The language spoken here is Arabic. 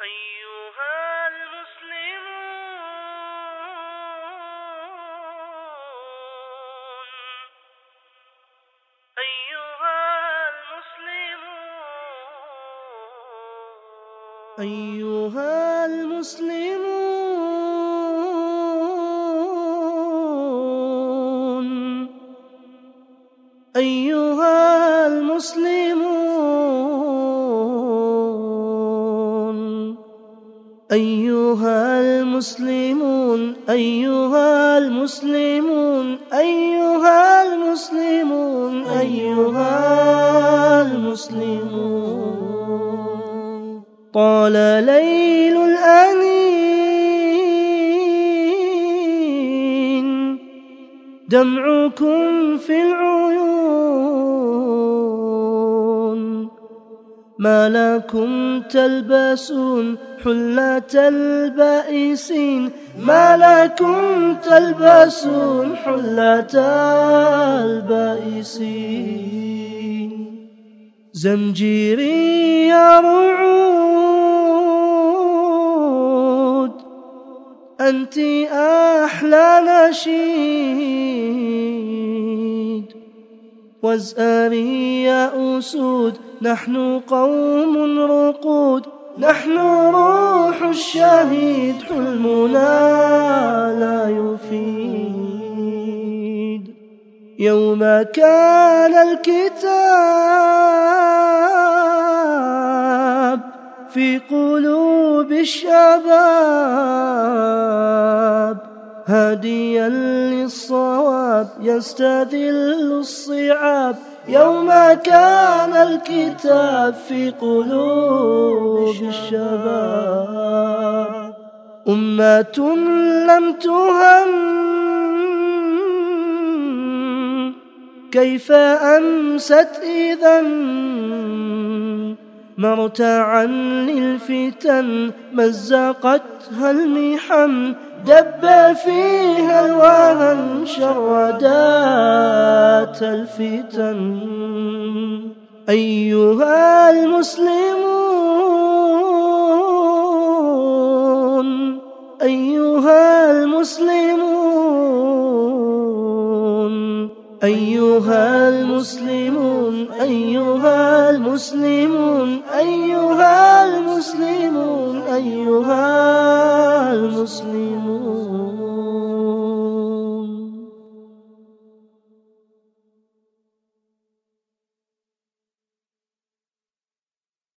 أيها المسلمون أيها المسلمون أيها المسلمون أيها المسلمون أيها المسلمون أيها المسلمون أيها المسلمون أيها المسلمون طال ليل الأنين دمعكم في العيون ما لكم تلبسون حلة البائسين ما لكم تلبسون حلة البائسين زمجيري يا رعود أنت أحلى نشيد وازأري يا أسود نحن قوم رقود نحن روح الشهيد حلمنا لا يفيد يوم كان الكتاب في قلوب الشباب هاديا للصواب يستذل الصعاب يوم كان الكتاب في قلوب الشباب أمة لم تهم كيف أمست إذن مرتعا للفتن مزقتها المحن دب فيها الوهن شردات الفتن أيها المسلمون أيها المسلمون أيها المسلمون أيها المسلمون